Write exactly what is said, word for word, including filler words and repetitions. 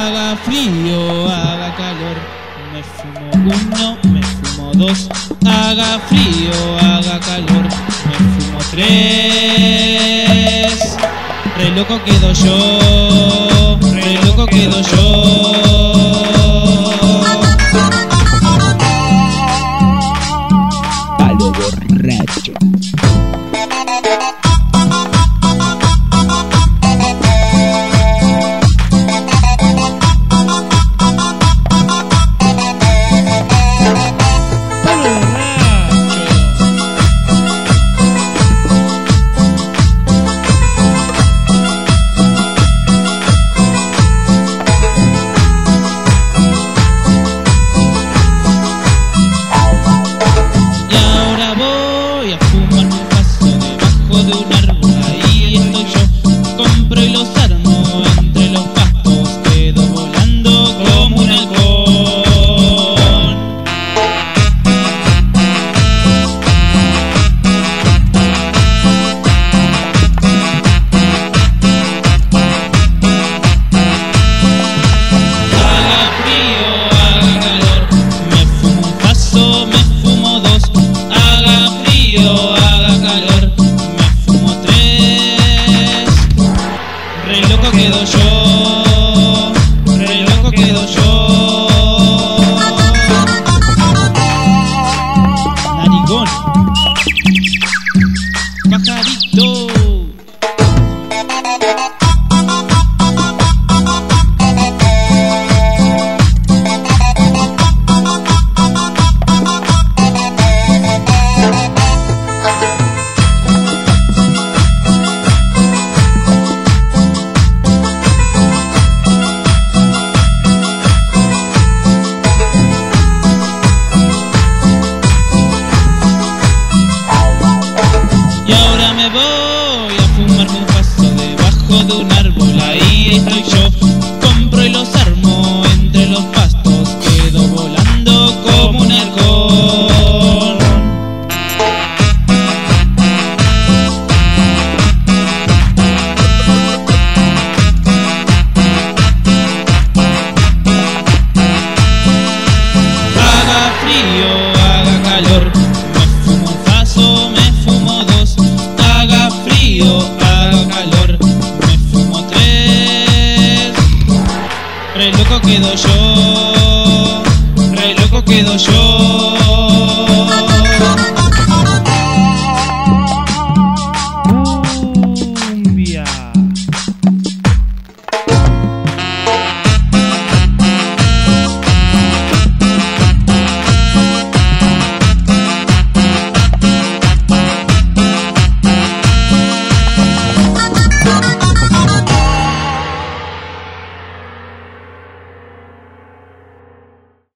haga frío, haga calor, me fumo uno, me fumo dos, haga frío, haga calor, me fumo tres. Re loco quedo yo, re loco quedo yo. Palo borracho. De un árbol, ahí estoy yo, compro y los armo entre los pastos, quedo volando como un halcón. Haga frío, haga calor, me fumo un paso, me fumo dos, haga frío, haga calor, re loco quedo yo, re loco quedo yo. Narigón, pajarito. Me voy a fumarme un paso debajo de un árbol, ahí estoy yo, compro y los armo entre los pastos, quedo volando como un halcón. Haga frío, haga calor, me fumo un paso, me fumo dos, haga frío, haga calor, me fumo tres. Re loco quedo yo, re loco quedo yo.